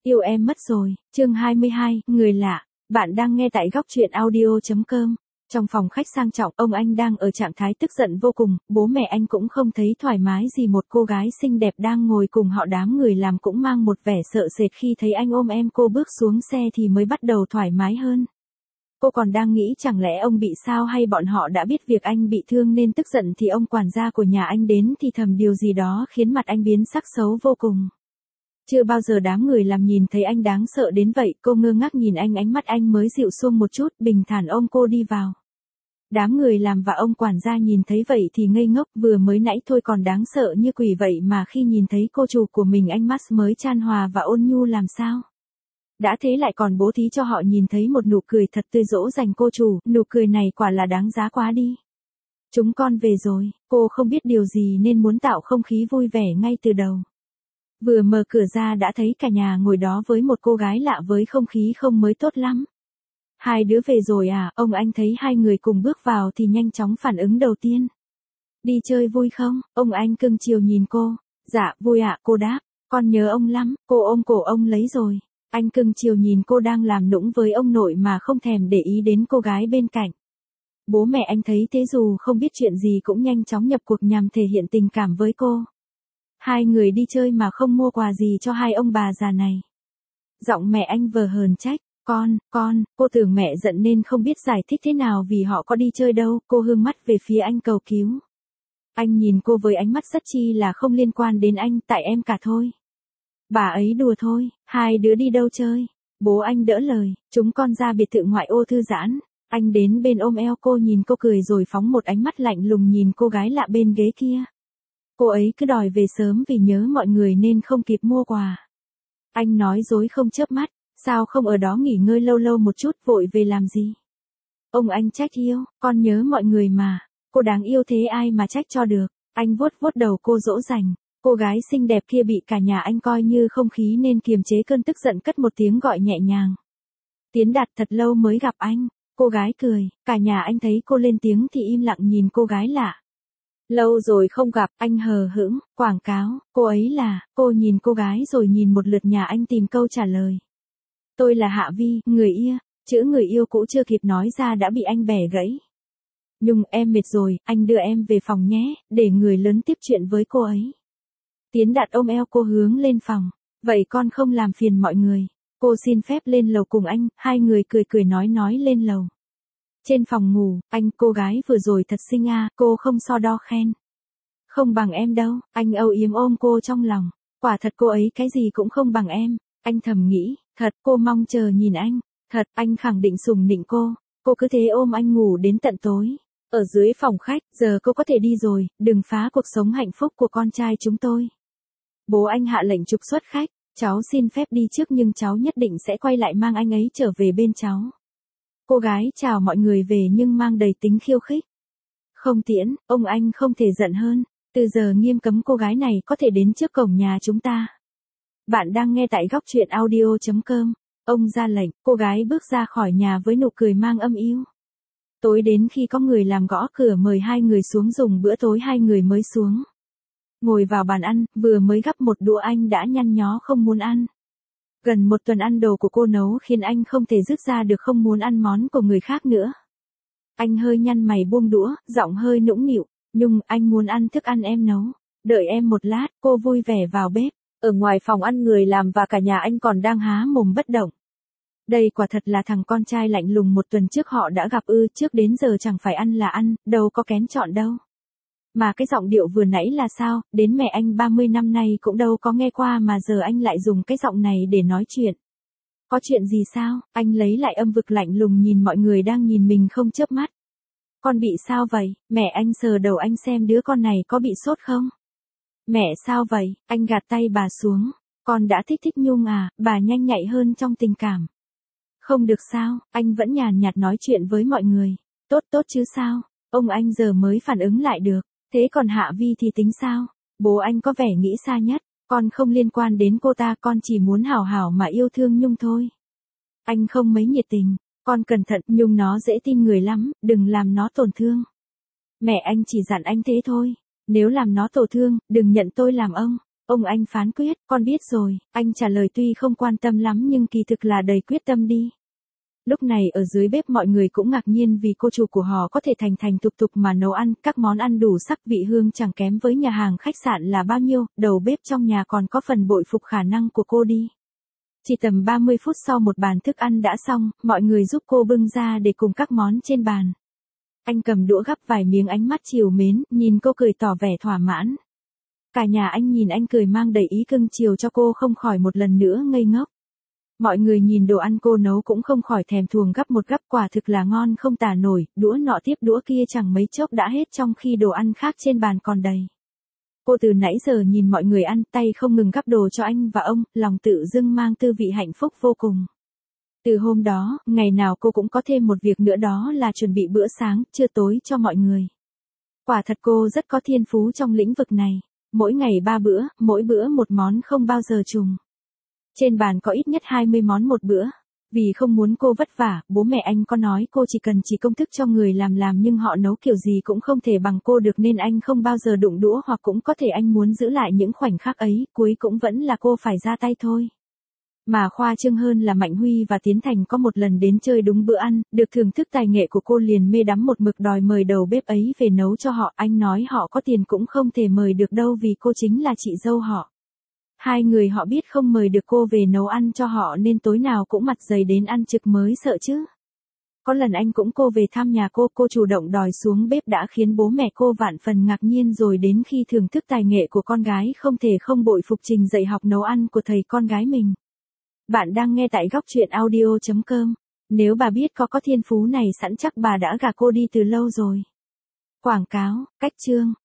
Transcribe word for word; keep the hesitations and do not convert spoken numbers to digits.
Yêu em mất rồi, chương hai mươi hai, người lạ. Bạn đang nghe tại góc truyện audio chấm com. Trong phòng khách sang trọng, ông anh đang ở trạng thái tức giận vô cùng, bố mẹ anh cũng không thấy thoải mái gì. Một cô gái xinh đẹp đang ngồi cùng họ, đám người làm cũng mang một vẻ sợ sệt khi thấy anh ôm em cô bước xuống xe thì mới bắt đầu thoải mái hơn. Cô còn đang nghĩ chẳng lẽ ông bị sao hay bọn họ đã biết việc anh bị thương nên tức giận thì ông quản gia của nhà anh đến thì thầm điều gì đó khiến mặt anh biến sắc xấu vô cùng. Chưa bao giờ đám người làm nhìn thấy anh đáng sợ đến vậy, cô ngơ ngác nhìn anh, ánh mắt anh mới dịu xuống một chút, bình thản ôm cô đi vào. Đám người làm và ông quản gia nhìn thấy vậy thì ngây ngốc, vừa mới nãy thôi còn đáng sợ như quỷ vậy mà khi nhìn thấy cô chủ của mình ánh mắt mới chan hòa và ôn nhu làm sao. Đã thế lại còn bố thí cho họ nhìn thấy một nụ cười thật tươi dỗ dành cô chủ, nụ cười này quả là đáng giá quá đi. Chúng con về rồi, cô không biết điều gì nên muốn tạo không khí vui vẻ ngay từ đầu. Vừa mở cửa ra đã thấy cả nhà ngồi đó với một cô gái lạ với không khí không mới tốt lắm. Hai đứa về rồi à, ông anh thấy hai người cùng bước vào thì nhanh chóng phản ứng đầu tiên. Đi chơi vui không, ông anh cưng chiều nhìn cô. Dạ, vui ạ, cô đáp, con nhớ ông lắm, cô ôm cổ ông lấy rồi. Anh cưng chiều nhìn cô đang làm nũng với ông nội mà không thèm để ý đến cô gái bên cạnh. Bố mẹ anh thấy thế dù không biết chuyện gì cũng nhanh chóng nhập cuộc nhằm thể hiện tình cảm với cô. Hai người đi chơi mà không mua quà gì cho hai ông bà già này. Giọng mẹ anh vờ hờn trách, con, con, cô tưởng mẹ giận nên không biết giải thích thế nào vì họ có đi chơi đâu, cô hướng mắt về phía anh cầu cứu. Anh nhìn cô với ánh mắt rất chi là không liên quan đến anh, tại em cả thôi. Bà ấy đùa thôi, hai đứa đi đâu chơi? Bố anh đỡ lời, chúng con ra biệt thự ngoại ô thư giãn. Anh đến bên ôm eo cô, nhìn cô cười rồi phóng một ánh mắt lạnh lùng nhìn cô gái lạ bên ghế kia. Cô ấy cứ đòi về sớm vì nhớ mọi người nên không kịp mua quà. Anh nói dối không chớp mắt, sao không ở đó nghỉ ngơi lâu lâu một chút, vội về làm gì? Ông anh trách yêu, con nhớ mọi người mà, cô đáng yêu thế ai mà trách cho được. Anh vuốt vuốt đầu cô dỗ dành. Cô gái xinh đẹp kia bị cả nhà anh coi như không khí nên kiềm chế cơn tức giận, cất một tiếng gọi nhẹ nhàng. Tiến Đạt, thật lâu mới gặp anh. Cô gái cười, cả nhà anh thấy cô lên tiếng thì im lặng nhìn cô gái lạ. Lâu rồi không gặp, anh hờ hững, quảng cáo, cô ấy là, cô nhìn cô gái rồi nhìn một lượt nhà anh tìm câu trả lời. Tôi là Hạ Vi, người yêu, chữ người yêu cũ chưa kịp nói ra đã bị anh bẻ gãy. Nhung, em mệt rồi, anh đưa em về phòng nhé, để người lớn tiếp chuyện với cô ấy. Tiến Đạt ôm eo cô hướng lên phòng, vậy con không làm phiền mọi người. Cô xin phép lên lầu cùng anh, hai người cười cười nói nói lên lầu. Trên phòng ngủ, anh, cô gái vừa rồi thật xinh à, cô không so đo khen. Không bằng em đâu, anh âu yếm ôm cô trong lòng. Quả thật cô ấy cái gì cũng không bằng em, anh thầm nghĩ, thật, cô mong chờ nhìn anh, thật, anh khẳng định sủng nịnh cô, cô cứ thế ôm anh ngủ đến tận tối. Ở dưới phòng khách, giờ cô có thể đi rồi, đừng phá cuộc sống hạnh phúc của con trai chúng tôi. Bố anh hạ lệnh trục xuất khách, cháu xin phép đi trước nhưng cháu nhất định sẽ quay lại mang anh ấy trở về bên cháu. Cô gái chào mọi người về nhưng mang đầy tính khiêu khích. Không tiễn, ông anh không thể giận hơn, từ giờ nghiêm cấm cô gái này có thể đến trước cổng nhà chúng ta. Bạn đang nghe tại góc truyện audio chấm com. Ông ra lệnh, cô gái bước ra khỏi nhà với nụ cười mang âm yêu. Tối đến khi có người làm gõ cửa mời hai người xuống dùng bữa tối, hai người mới xuống. Ngồi vào bàn ăn, vừa mới gắp một đũa anh đã nhăn nhó không muốn ăn. Gần một tuần ăn đồ của cô nấu khiến anh không thể dứt ra được không muốn ăn món của người khác nữa. Anh hơi nhăn mày buông đũa, giọng hơi nũng nịu. Nhung, anh muốn ăn thức ăn em nấu. Đợi em một lát, cô vui vẻ vào bếp. Ở ngoài phòng ăn người làm và cả nhà anh còn đang há mồm bất động. Đây quả thật là thằng con trai lạnh lùng một tuần trước họ đã gặp ư, trước đến giờ chẳng phải ăn là ăn, đâu có kén chọn đâu. Mà cái giọng điệu vừa nãy là sao, đến mẹ anh ba mươi năm nay cũng đâu có nghe qua mà giờ anh lại dùng cái giọng này để nói chuyện. Có chuyện gì sao, anh lấy lại âm vực lạnh lùng nhìn mọi người đang nhìn mình không chớp mắt. Con bị sao vậy, mẹ anh sờ đầu anh xem đứa con này có bị sốt không? Mẹ sao vậy, anh gạt tay bà xuống. Con đã thích thích Nhung à, bà nhanh nhạy hơn trong tình cảm. Không được sao, anh vẫn nhàn nhạt nói chuyện với mọi người. Tốt tốt chứ sao, ông anh giờ mới phản ứng lại được. Thế còn Hạ Vi thì tính sao? Bố anh có vẻ nghĩ xa nhất, con không liên quan đến cô ta, con chỉ muốn hảo hảo mà yêu thương Nhung thôi. Anh không mấy nhiệt tình, con cẩn thận, Nhung nó dễ tin người lắm, đừng làm nó tổn thương. Mẹ anh chỉ dặn anh thế thôi, nếu làm nó tổn thương, đừng nhận tôi làm ông. Ông anh phán quyết, con biết rồi, anh trả lời tuy không quan tâm lắm nhưng kỳ thực là đầy quyết tâm đi. Lúc này ở dưới bếp mọi người cũng ngạc nhiên vì cô chủ của họ có thể thành thành tục tục mà nấu ăn, các món ăn đủ sắc vị hương chẳng kém với nhà hàng khách sạn là bao nhiêu, đầu bếp trong nhà còn có phần bội phục khả năng của cô đi. Chỉ tầm ba mươi phút sau một bàn thức ăn đã xong, mọi người giúp cô bưng ra để cùng các món trên bàn. Anh cầm đũa gắp vài miếng ánh mắt trìu mến, nhìn cô cười tỏ vẻ thỏa mãn. Cả nhà anh nhìn anh cười mang đầy ý cưng chiều cho cô không khỏi một lần nữa ngây ngốc. Mọi người nhìn đồ ăn cô nấu cũng không khỏi thèm thuồng gắp một gắp quả thực là ngon không tả nổi, đũa nọ tiếp đũa kia chẳng mấy chốc đã hết trong khi đồ ăn khác trên bàn còn đầy. Cô từ nãy giờ nhìn mọi người ăn tay không ngừng gắp đồ cho anh và ông, lòng tự dưng mang tư vị hạnh phúc vô cùng. Từ hôm đó, ngày nào cô cũng có thêm một việc nữa đó là chuẩn bị bữa sáng, trưa tối cho mọi người. Quả thật cô rất có thiên phú trong lĩnh vực này. Mỗi ngày ba bữa, mỗi bữa một món không bao giờ trùng. Trên bàn có ít nhất hai mươi món một bữa. Vì không muốn cô vất vả, bố mẹ anh có nói cô chỉ cần chỉ công thức cho người làm làm nhưng họ nấu kiểu gì cũng không thể bằng cô được nên anh không bao giờ đụng đũa hoặc cũng có thể anh muốn giữ lại những khoảnh khắc ấy, cuối cũng vẫn là cô phải ra tay thôi. Mà khoa trương hơn là Mạnh Huy và Tiến Thành có một lần đến chơi đúng bữa ăn, được thưởng thức tài nghệ của cô liền mê đắm một mực đòi mời đầu bếp ấy về nấu cho họ, anh nói họ có tiền cũng không thể mời được đâu vì cô chính là chị dâu họ. Hai người họ biết không mời được cô về nấu ăn cho họ nên tối nào cũng mặt dày đến ăn trực mới sợ chứ. Có lần anh cũng cô về thăm nhà cô, cô chủ động đòi xuống bếp đã khiến bố mẹ cô vạn phần ngạc nhiên rồi đến khi thưởng thức tài nghệ của con gái không thể không bội phục trình dạy học nấu ăn của thầy con gái mình. Bạn đang nghe tại góc truyện audio chấm com. Nếu bà biết có có thiên phú này sẵn chắc bà đã gả cô đi từ lâu rồi. Quảng cáo, cách chương.